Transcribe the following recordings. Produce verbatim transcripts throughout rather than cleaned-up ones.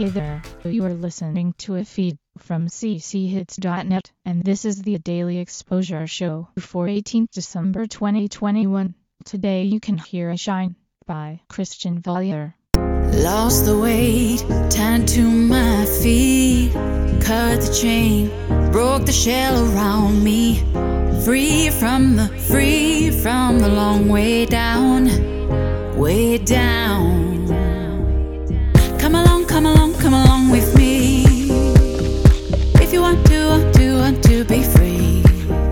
Hey there, you are listening to a feed from c c hits dot net, and this is the Daily Exposure Show for eighteenth December twenty twenty-one. Today you can hear A Shine by Christian Valier. Lost the weight, tied to my feet, cut the chain, broke the shell around me, free from the, free from the long way down, way down. Come along, come along, come along with me, if you want to, want to, want to be free.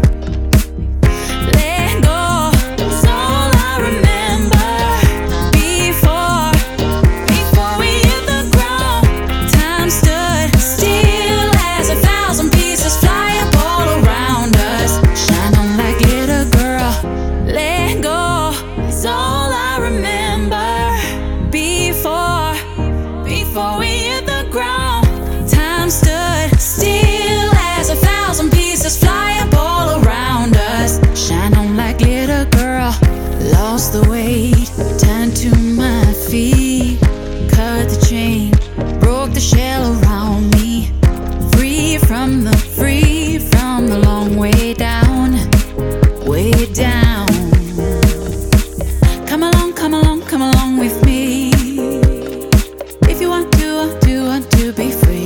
Let go, it's all I remember. Before, before we hit the ground, time stood still as a thousand pieces fly up all around us. Shine on like glitter, girl. Let go, it's all I remember. Before, before we hit the ground, time stood still as a thousand pieces fly up all around us. Shine on like glitter, girl. Lost the weight, tied to my feet, cut the chain, broke the shell around me, free from the, free from the long way down, way down. Come along, come along, come along with me, if you want to, want to, want to be free.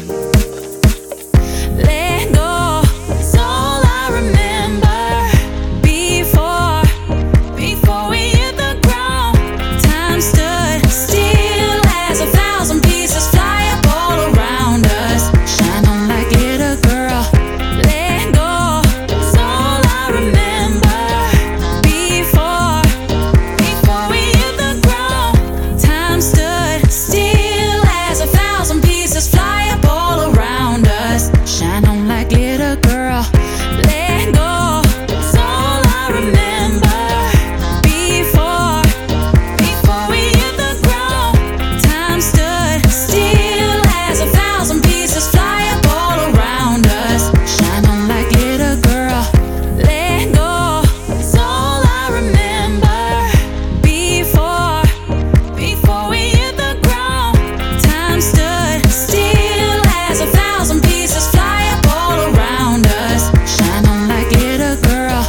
Let go, it's all I remember. Before, before we hit the ground, time stood still as a thousand pieces fly up all around us. Shine on like glitter, girl. Let go, it's all I remember. Before, before we hit the ground, time stood still as a thousand pieces fly up all around us. Shine on like glitter, girl. Let go, it's all I remember. Before, before we hit the ground, time stood still as a thousand pieces fly up all around us. Shine on like glitter, girl. Let go, it's all I remember. Before, before we hit the ground, time stood still as a thousand pieces fly up all around us. Shine on like glitter, girl.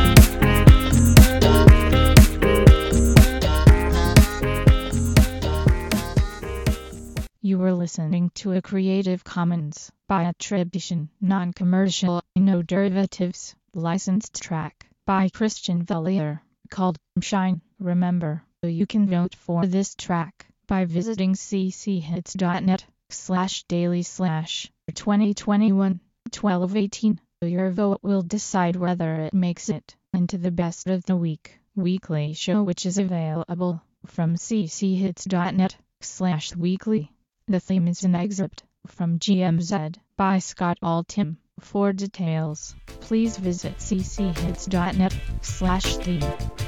You were listening to a Creative Commons by attribution, non-commercial, no derivatives, licensed track by Christian Valier called Shine. Remember, you can vote for this track by visiting c c hits dot net slash daily slash twenty twenty-one twelve eighteen. Your vote will decide whether it makes it into the best of the week weekly show, which is available from c c hits dot net slash weekly. The theme is an excerpt from G M Z by Scott Altham. For details, please visit c c hits dot net slash theme.